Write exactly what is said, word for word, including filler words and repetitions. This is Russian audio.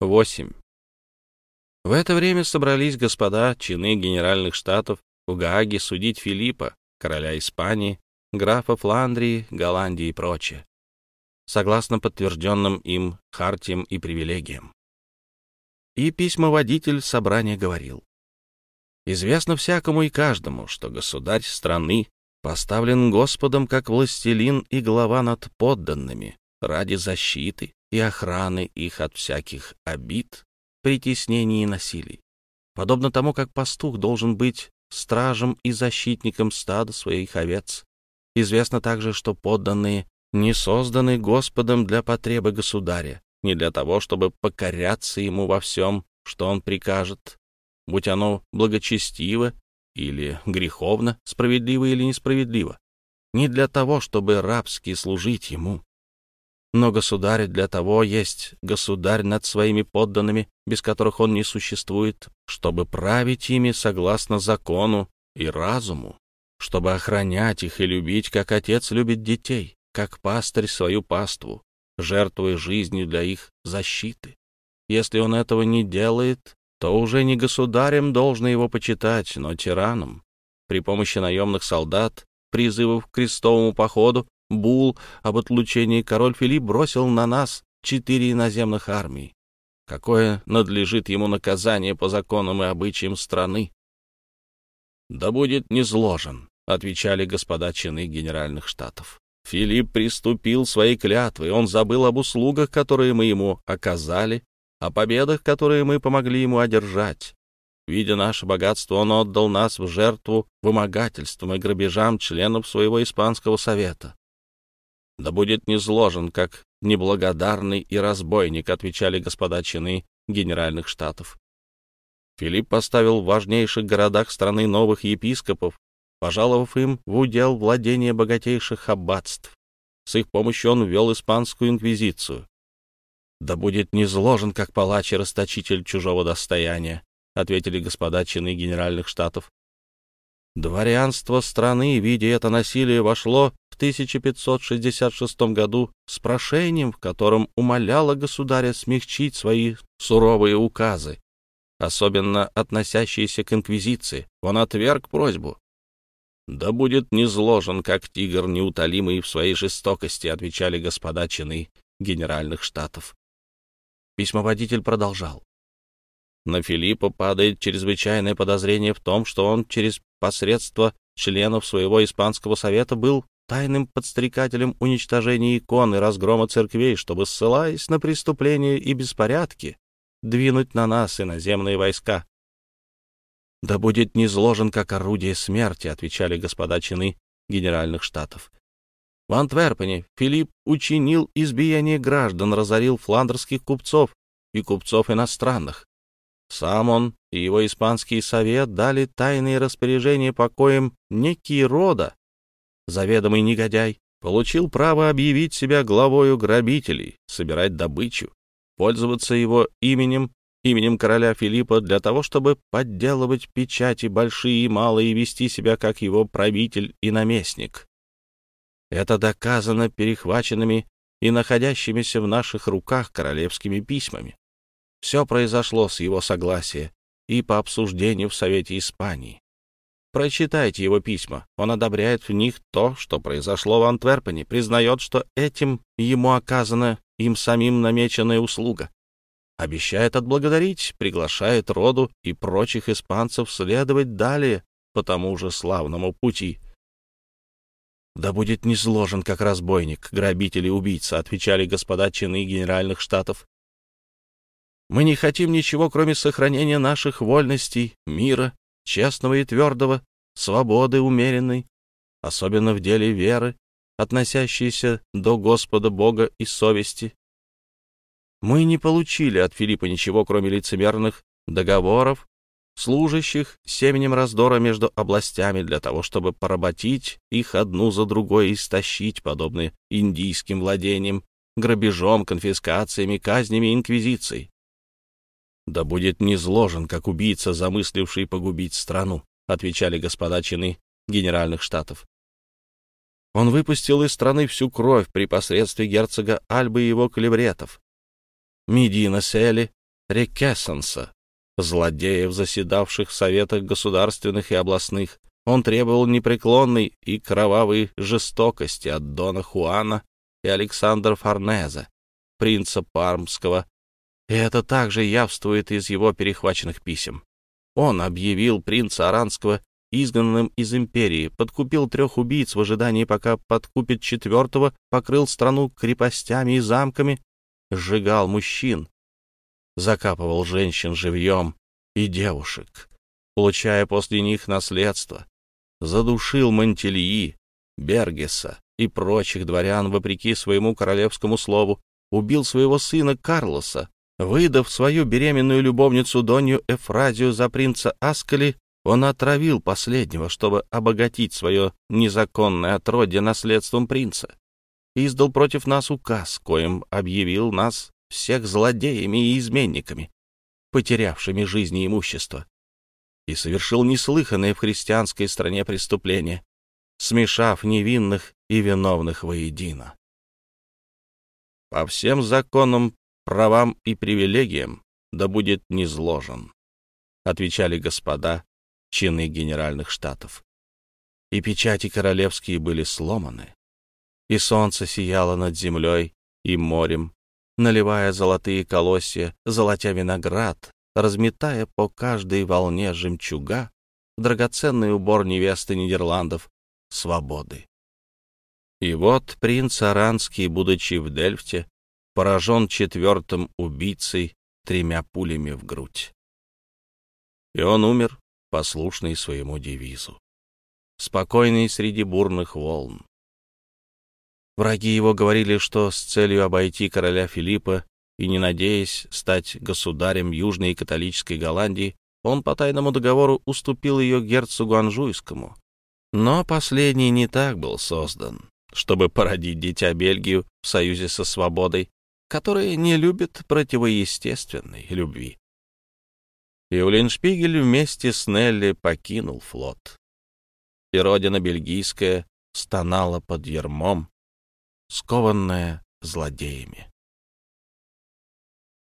восемь. В это время собрались господа чины генеральных штатов в Гааге судить Филиппа, короля Испании, графа Фландрии, Голландии и прочее, согласно подтвержденным им хартиям и привилегиям. И письмоводитель собрания говорил: «Известно всякому и каждому, что государь страны поставлен Господом как властелин и глава над подданными ради защиты и охраны их от всяких обид, притеснений и насилий, подобно тому, как пастух должен быть стражем и защитником стада своих овец. Известно также, что подданные не созданы Господом для потребы государя, не для того, чтобы покоряться ему во всем, что он прикажет, будь оно благочестиво или греховно, справедливо или несправедливо, не для того, чтобы рабски служить ему. Но государь для того есть государь над своими подданными, без которых он не существует, чтобы править ими согласно закону и разуму, чтобы охранять их и любить, как отец любит детей, как пастырь свою паству, жертвуя жизнью для их защиты. Если он этого не делает, то уже не государем должно его почитать, но тираном. При помощи наемных солдат, призывов к крестовому походу, булл об отлучении король Филипп бросил на нас четыре иноземных армии. Какое надлежит ему наказание по законам и обычаям страны? «Да будет низложен», — отвечали господа чины генеральных штатов. «Филипп приступил своей клятвой, он забыл об услугах, которые мы ему оказали, о победах, которые мы помогли ему одержать. Видя наше богатство, он отдал нас в жертву вымогательствам и грабежам членов своего испанского совета. Да будет низложен, как неблагодарный и разбойник», — отвечали господа чины генеральных штатов. Филипп поставил в важнейших городах страны новых епископов, пожаловав им в удел владения богатейших аббатств. С их помощью он ввел испанскую инквизицию. «Да будет низложен, как палач и расточитель чужого достояния», — ответили господа чины генеральных штатов. Дворянство страны, видя это насилие, вошло в тысяча пятьсот шестьдесят шестом году с прошением, в котором умоляло государя смягчить свои суровые указы, особенно относящиеся к инквизиции. Он отверг просьбу. «Да будет низложен, как тигр неутолимый в своей жестокости», — отвечали господа чины генеральных штатов. Письмоводитель продолжал: «На Филиппа падает чрезвычайное подозрение в том, что он через посредство членов своего испанского совета был тайным подстрекателем уничтожения икон и разгрома церквей, чтобы, ссылаясь на преступления и беспорядки, двинуть на нас иноземные войска». «Да будет низложен, как орудие смерти», — отвечали господа чины генеральных штатов. В Антверпене Филипп учинил избиение граждан, разорил фландерских купцов и купцов иностранных. Сам он и его испанский совет дали тайные распоряжения, по коим некий Рода, заведомый негодяй, получил право объявить себя главою грабителей, собирать добычу, пользоваться его именем, именем короля Филиппа для того, чтобы подделывать печати большие и малые и вести себя как его правитель и наместник. Это доказано перехваченными и находящимися в наших руках королевскими письмами. Все произошло с его согласия и по обсуждению в Совете Испании. Прочитайте его письма. Он одобряет в них то, что произошло в Антверпене, признает, что этим ему оказана им самим намеченная услуга. Обещает отблагодарить, приглашает Роду и прочих испанцев следовать далее по тому же славному пути. «Да будет низложен, как разбойник, грабитель и убийца», — отвечали господа чины генеральных штатов. «Мы не хотим ничего, кроме сохранения наших вольностей, мира, честного и твердого, свободы умеренной, особенно в деле веры, относящейся до Господа Бога и совести. Мы не получили от Филиппа ничего, кроме лицемерных договоров, служащих семенем раздора между областями для того, чтобы поработить их одну за другой и истощить, подобно индийским владениям, грабежом, конфискациями, казнями, инквизицией. Да будет низложен, как убийца, замысливший погубить страну», — отвечали господа чины генеральных штатов. Он выпустил из страны всю кровь при посредстве герцога Альбы и его клевретов. Медина Сели Рекессенса, злодеев, заседавших в советах государственных и областных. Он требовал непреклонной и кровавой жестокости от дона Хуана и Александра Форнезе, принца Пармского, и это также явствует из его перехваченных писем. Он объявил принца Аранского изгнанным из империи, подкупил трех убийц в ожидании, пока подкупит четвертого, покрыл страну крепостями и замками, сжигал мужчин, закапывал женщин живьем и девушек, получая после них наследство, задушил Монтельи, Бергеса и прочих дворян вопреки своему королевскому слову, убил своего сына Карлоса, выдав свою беременную любовницу Донью Эфразию за принца Аскали. Он отравил последнего, чтобы обогатить свое незаконное отродье наследством принца. Издал против нас указ, коим объявил нас всех злодеями и изменниками, потерявшими жизни и имущество, и совершил неслыханное в христианской стране преступление, смешав невинных и виновных воедино. По всем законам, правам и привилегиям да будет низложен, отвечали господа чины генеральных штатов. И печати королевские были сломаны, и солнце сияло над землей и морем, наливая золотые колосья, золотя виноград, разметая по каждой волне жемчуга, драгоценный убор невесты Нидерландов, свободы. И вот принц Аранский, будучи в Дельфте, поражен четвертым убийцей тремя пулями в грудь. И он умер, послушный своему девизу, спокойный среди бурных волн. Враги его говорили, что с целью обойти короля Филиппа и не надеясь стать государем Южной и католической Голландии, он по тайному договору уступил ее герцогу Анжуйскому. Но последний не так был создан, чтобы породить дитя Бельгию в союзе со свободой, которая не любит противоестественной любви. И Уллиншпигель вместе с Нелли покинул флот. И родина бельгийская стонала под ярмом, скованная злодеями.